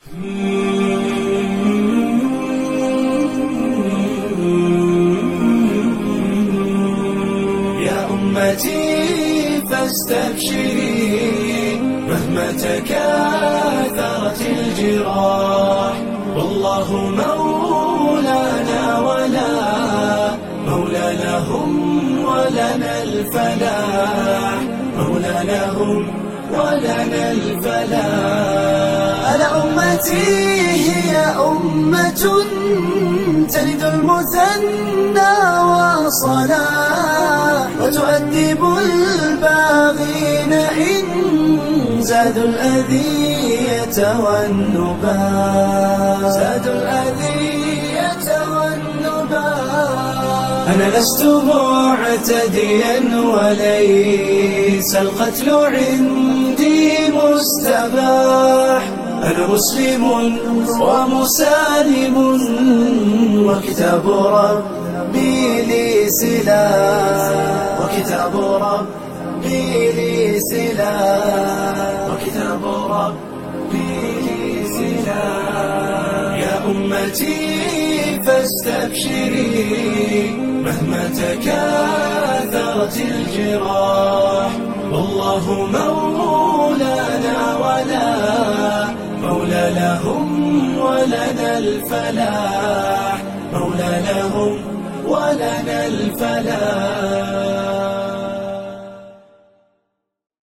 يا أمتي فاستبشري مهما تكاثرت الجراح، والله مولانا ولا مولى لهم ولنا الفلاح، مولى لهم ولنا الفلاح. ألا أمتي هي أمة تلد المثنى وصلاح، وتؤدب الباغين إن زادوا الأذية والنباح، زادوا الأذية والنباح. أنا لست معتديا وليس القتل عندي مستباح، أنا مسلم ومسالم وكتاب ربي لي سلاح، وكتاب ربي لي سلاح، وكتاب ربي لي سلاح. يا أمتي فاستبشري مهما تكاثرت الجراح، والله مولانا ولا مولى لهم ولنا الفلاح، مولى لهم ولنا الفلاح.